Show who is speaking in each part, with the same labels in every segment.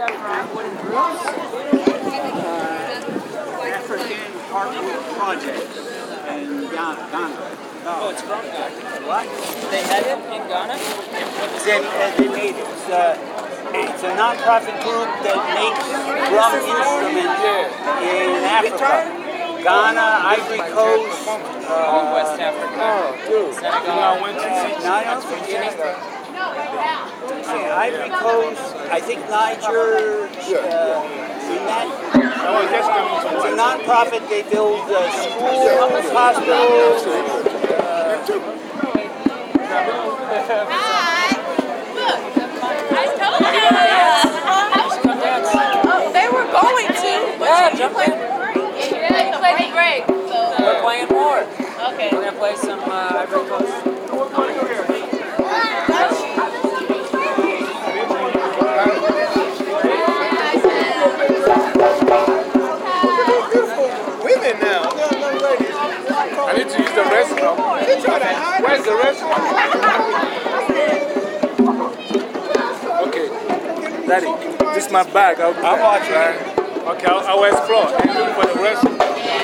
Speaker 1: African Heartwood Projects in Ghana.
Speaker 2: Oh, it's from Ghana.
Speaker 1: What?
Speaker 2: They had it in Ghana?
Speaker 1: They made it. It's a non-profit group that makes drum instruments in Africa. Ghana, Ivory Coast,
Speaker 2: West Africa, Senegal.
Speaker 1: Ivory Coast, I think Niger, it's a non-profit. They build schools, hospitals.
Speaker 3: Hi! Look, I told you! Oh, they were going to, but you played the break. So.
Speaker 2: We're playing more.
Speaker 3: Okay.
Speaker 2: We're going to play some Ivory Coast.
Speaker 4: Women now. I need to use the restroom. Where's the restroom? Okay. Daddy, this is my bag. I'm watching. Okay, I'll explore and look for the restroom.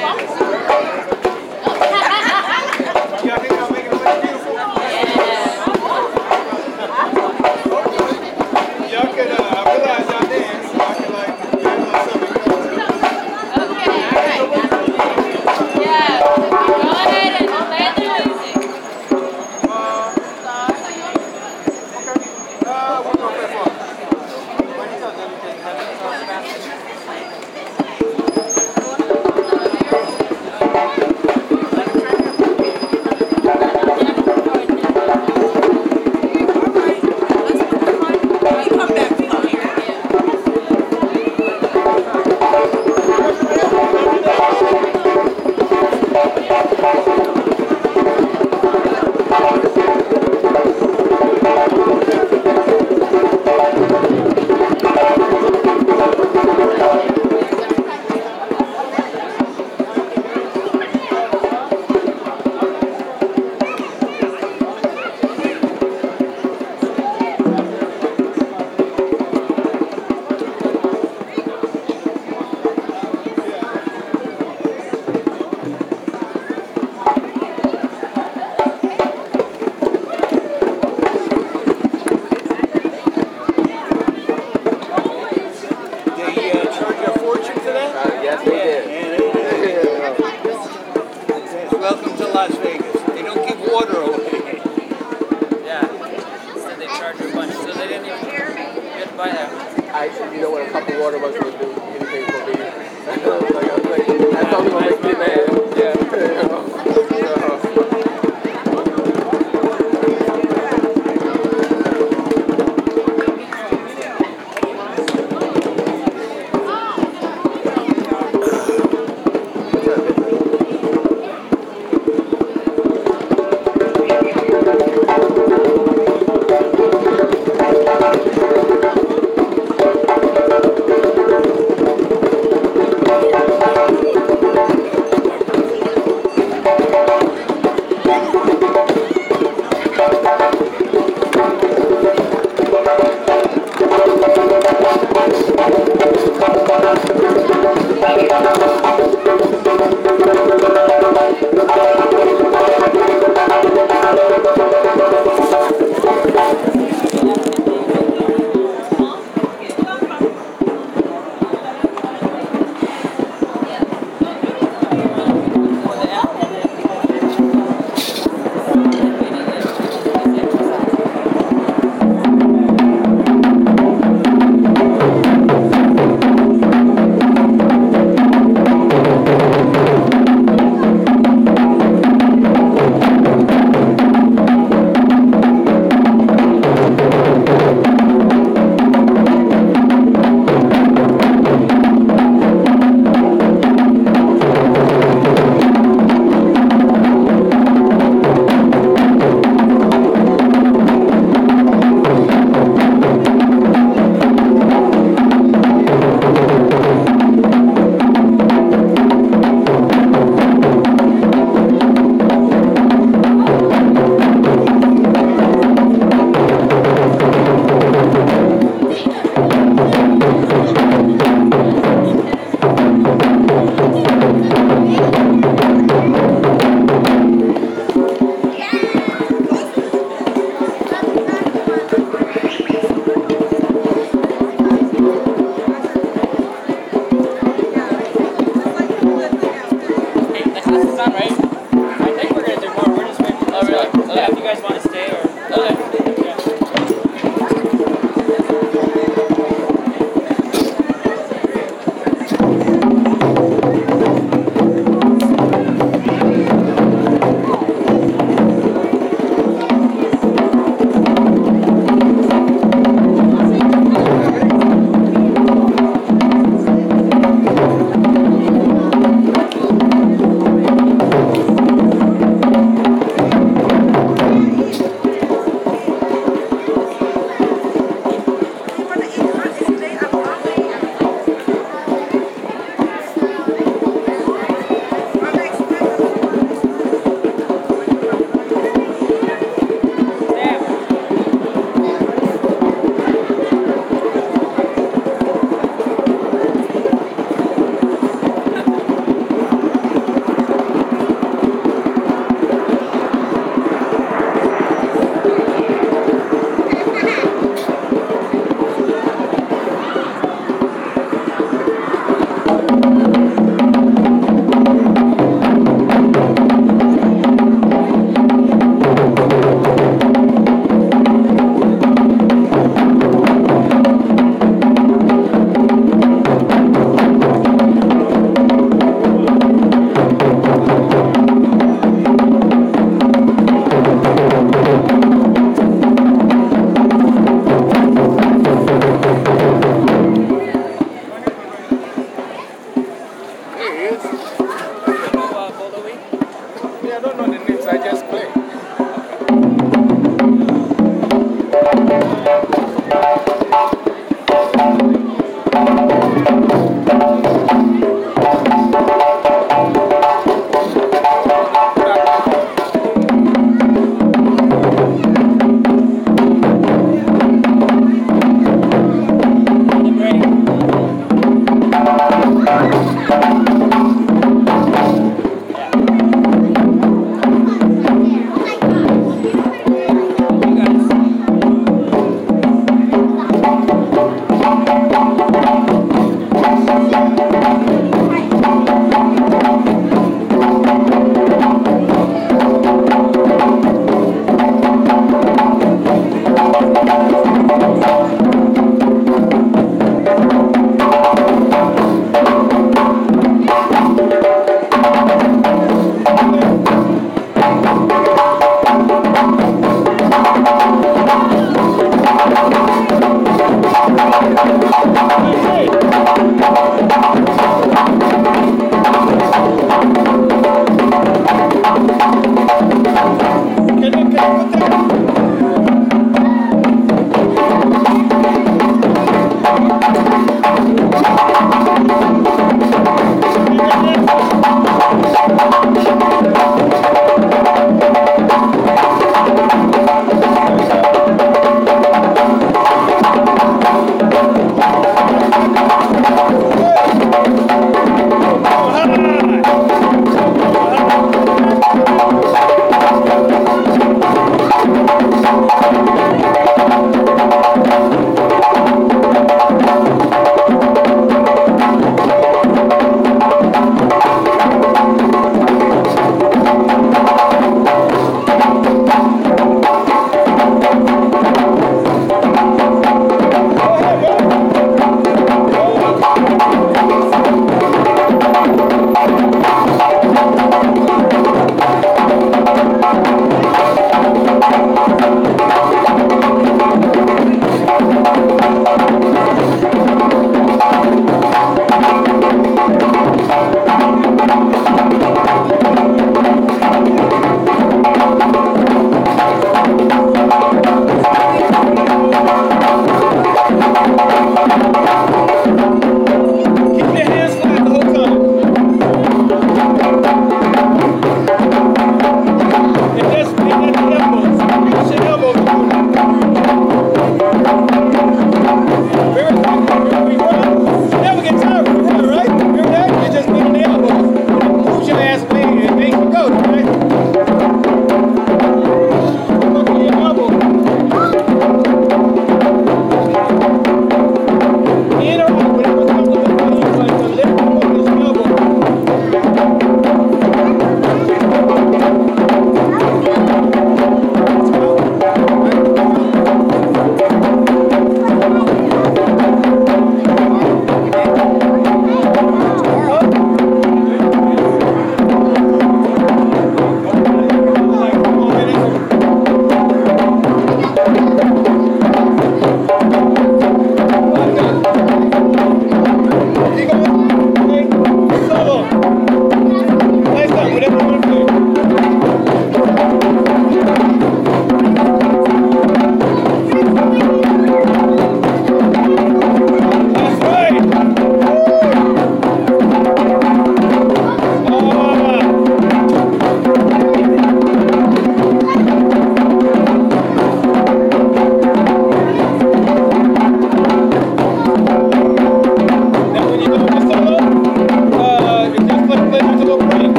Speaker 4: Y'all can, I realize y'all dance, so I can like,
Speaker 1: Welcome to Las Vegas. They don't give water away.
Speaker 2: Yeah. Instead they charge you a bunch. So they didn't even get to buy that.
Speaker 4: actually, you know what a cup of water was going to do? Anything for me. I was like, that's only going to make me mad. Yeah.
Speaker 1: Hey!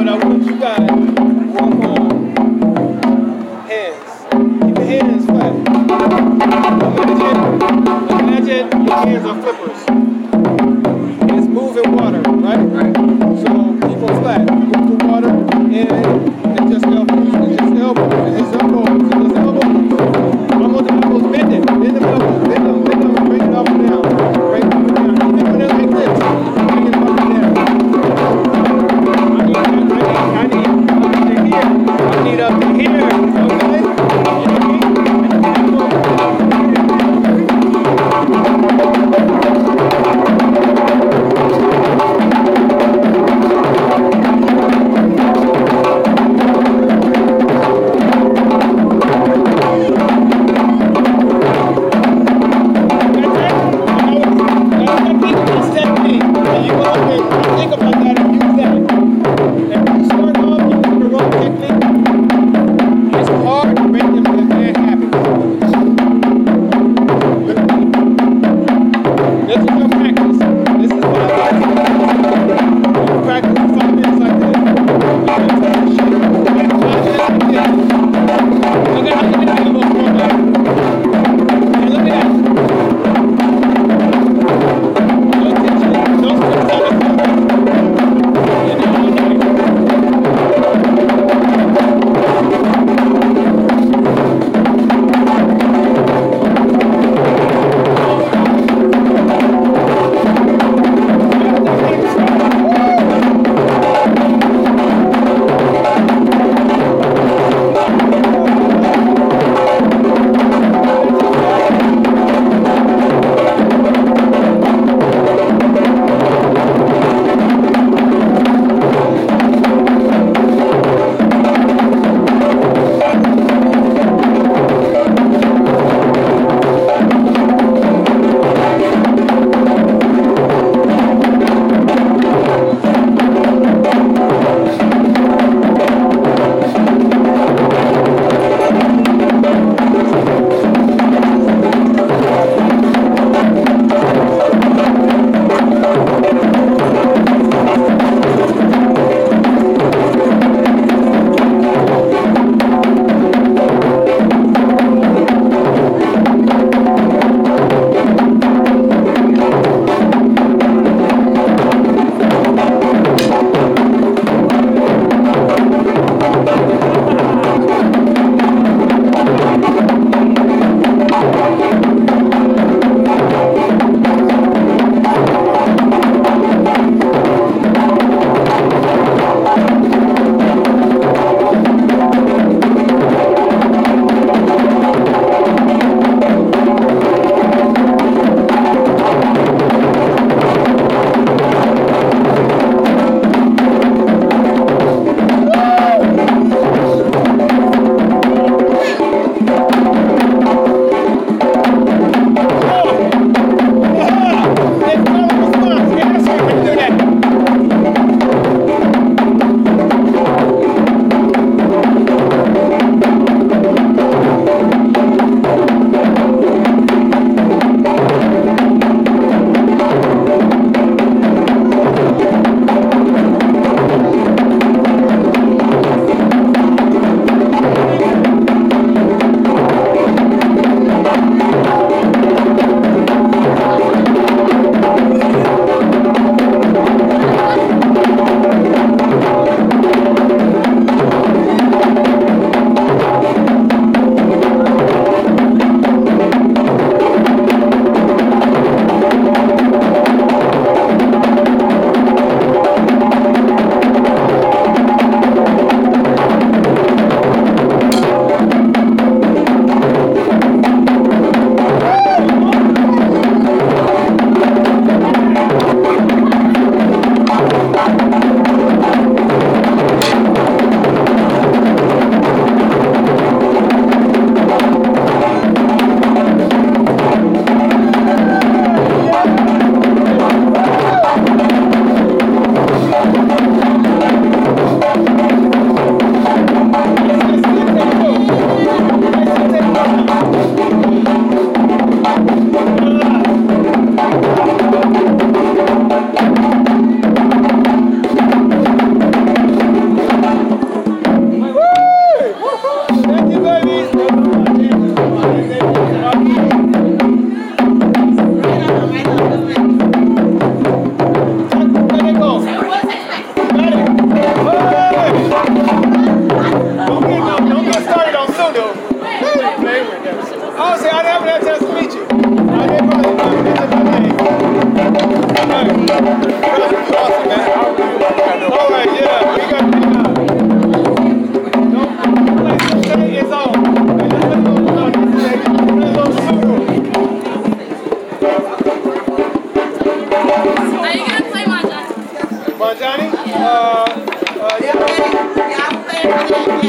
Speaker 4: But I want you guys to work on hands. Keep your hands flat. Imagine your hands are flippers. It's moving water, right? So keep them flat. Move the water in and just elbows. And just elbows. And just elbows. And just elbows. I want the elbows bending. Bend them elbows. Bend them. Bring it up and down. Bring it up and down. Even when they're like this, bring it up and down. I need up to here. Okay?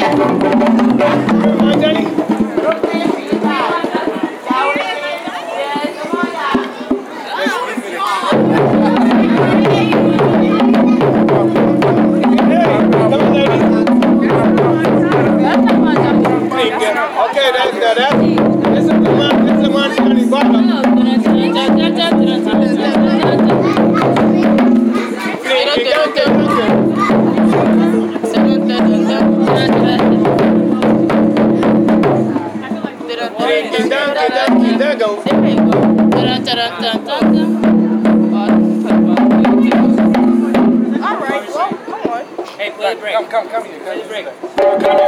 Speaker 2: Hey, play the break. Come here. Play the break.
Speaker 4: Come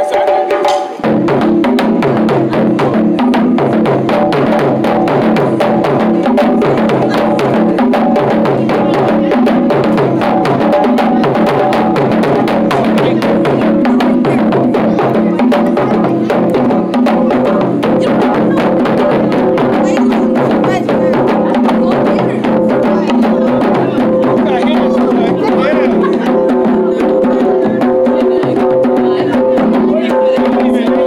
Speaker 4: inside.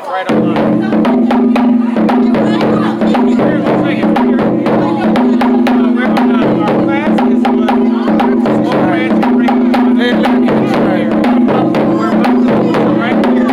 Speaker 4: right on line. Here, looks like it's here. We're on our class is on Smoke Ranch and Ring. They're looking right here. We're right here.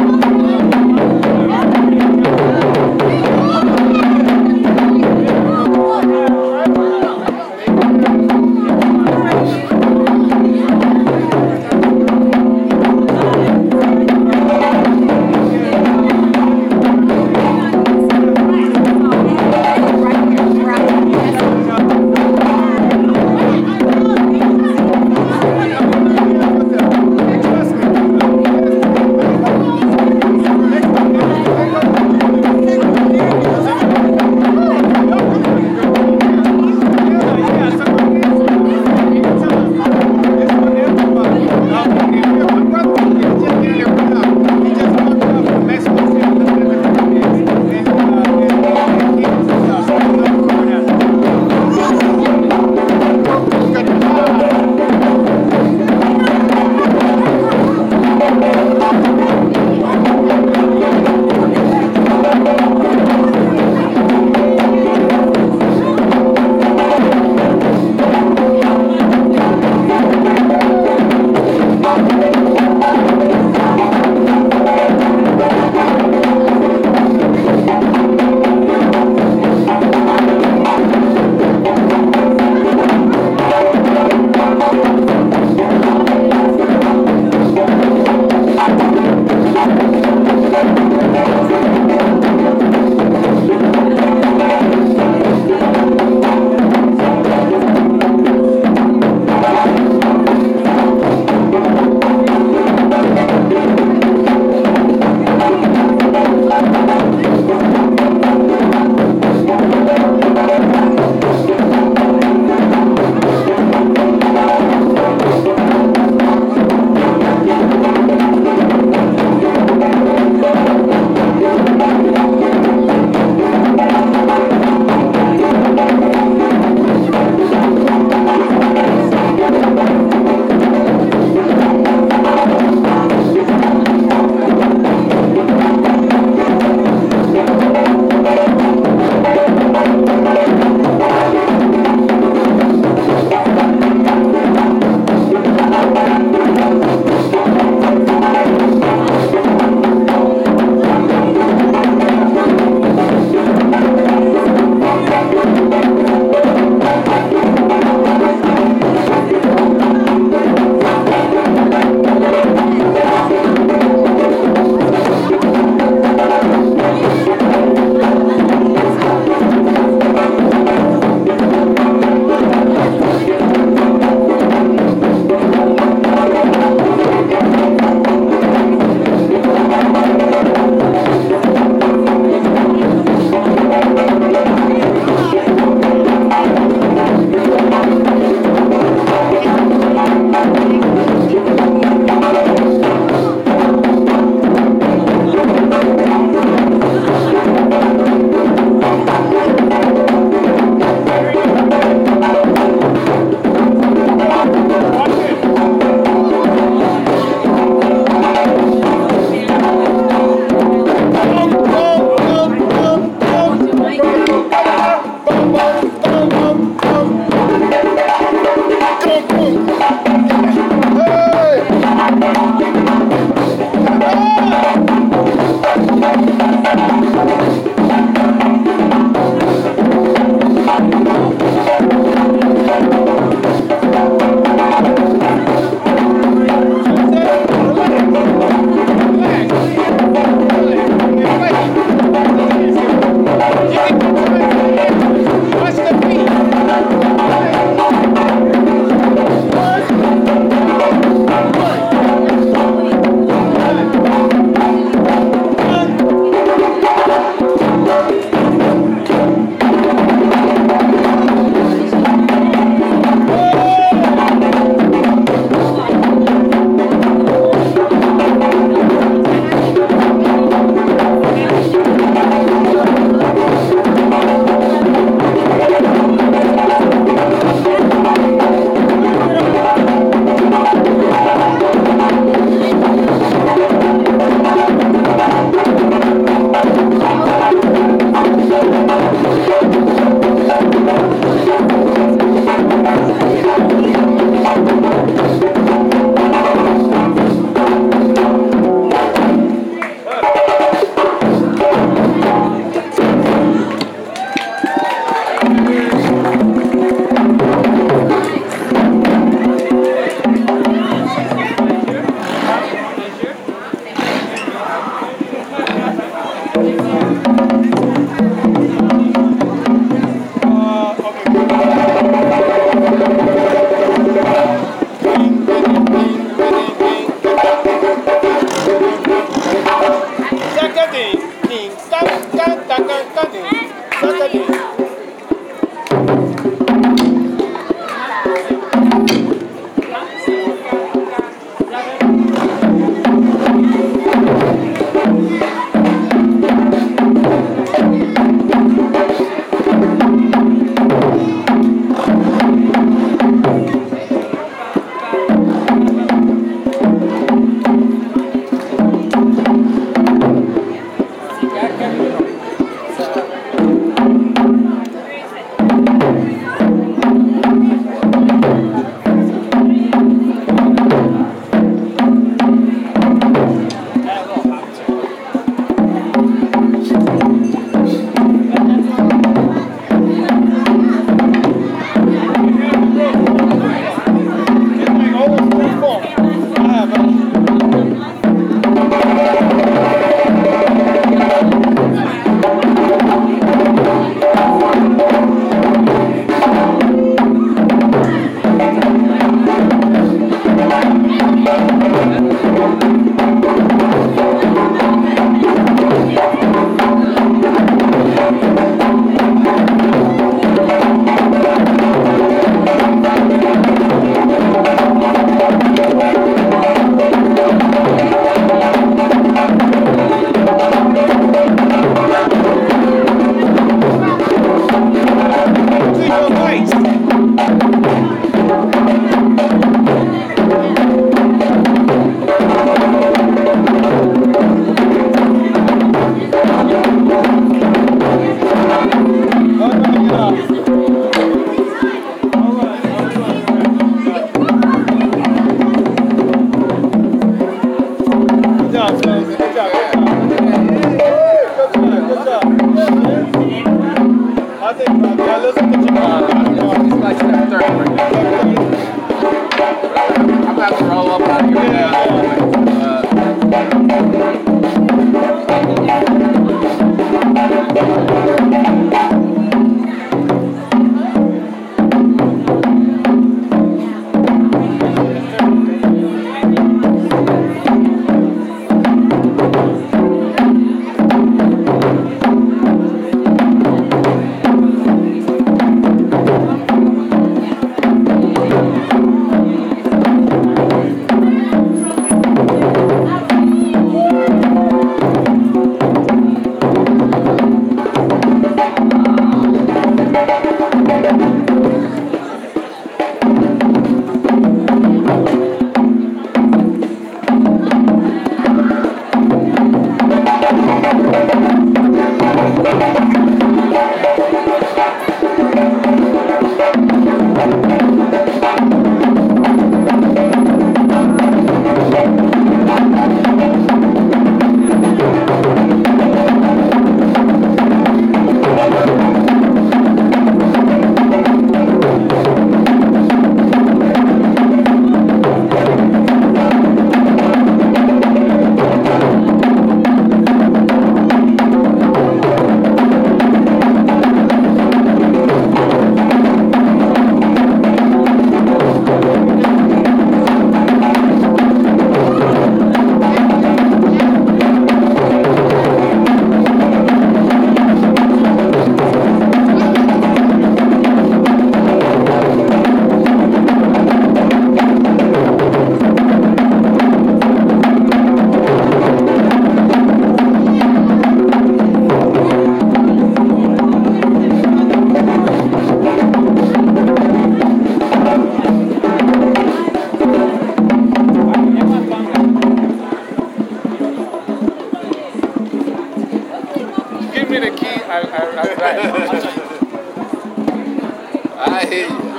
Speaker 5: I hear you.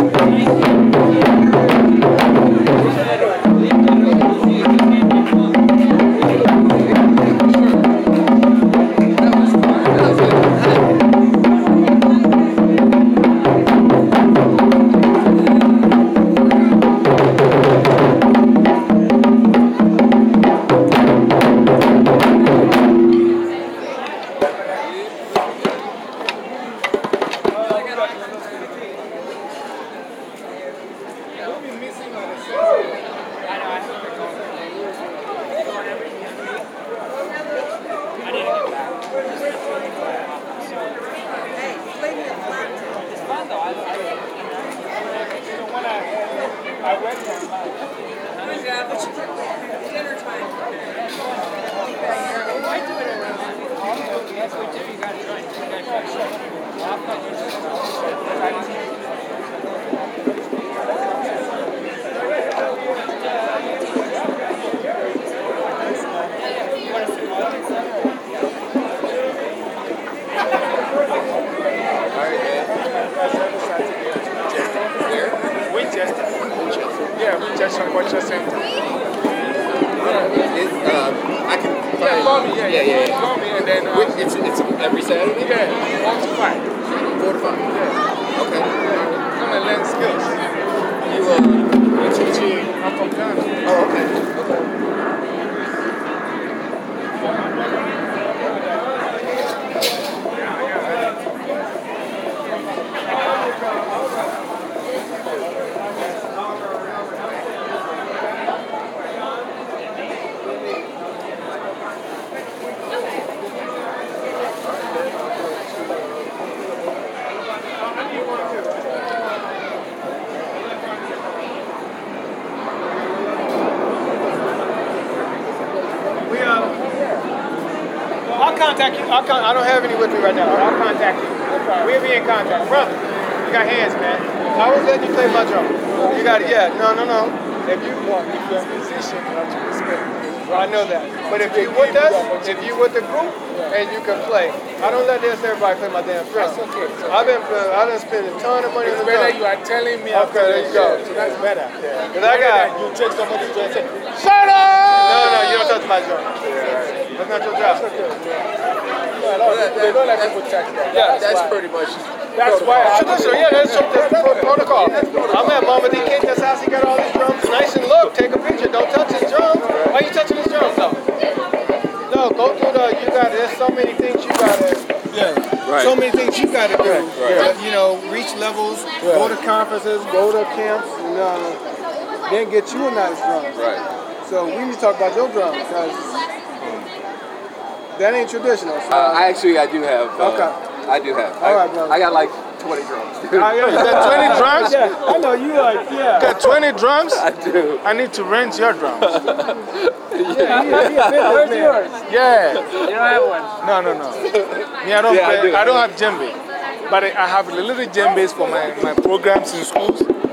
Speaker 4: Yeah, Winchester, Winchester.
Speaker 5: I can.
Speaker 4: Call me,
Speaker 5: Yeah.
Speaker 4: Call me and then.
Speaker 5: It's every Saturday?
Speaker 4: Yeah, 1 to 5.
Speaker 5: 4 to 5.
Speaker 4: Yeah.
Speaker 5: Okay.
Speaker 4: Come and learn skills.
Speaker 5: You're teaching.
Speaker 4: I'm from Ghana.
Speaker 5: Oh, okay.
Speaker 4: I'll contact you. I don't have any with me right now. I'll contact you. We'll be in contact. Brother, you got hands, man. I was letting you play my drum. You got it, yeah. No. If you want, if you're a musician, you have to respect me. I know that. But if you with us, if you with the group, and you can play, I don't let everybody play my damn drum. That's okay. I done spent a ton of money on the drum. You are telling me. Okay, there you go. So that's better. Because I got. You take somebody to say, shut up! No, you don't touch my drum. That's not your job. They don't like people touch that. Yeah,
Speaker 5: That's pretty much.
Speaker 4: That's why. That's protocol. I'm at Mama D. Kenya's house. He got all these drums. Nice and look. Take a picture. Don't touch his drums. Why are you touching his drums though? No, go through there's so many things you gotta. Yeah. Right. So many things you gotta do. Right. You know, reach levels, go to conferences, go to camps, and then get you a nice drum.
Speaker 5: Right.
Speaker 4: So we need to talk about your drums because that ain't traditional. So.
Speaker 5: I do have.
Speaker 4: Okay.
Speaker 5: I do have.
Speaker 4: All right, brother.
Speaker 5: I got like 20 drums.
Speaker 4: You got 20 drums? Yeah. I know you like, yeah. You got 20 drums?
Speaker 5: I do.
Speaker 4: I need to rent your drums.
Speaker 2: Where's yours?
Speaker 4: Yeah.
Speaker 2: You don't have one?
Speaker 4: No. Me, I don't play. I don't have djembe. But I have little djembes for my programs in schools.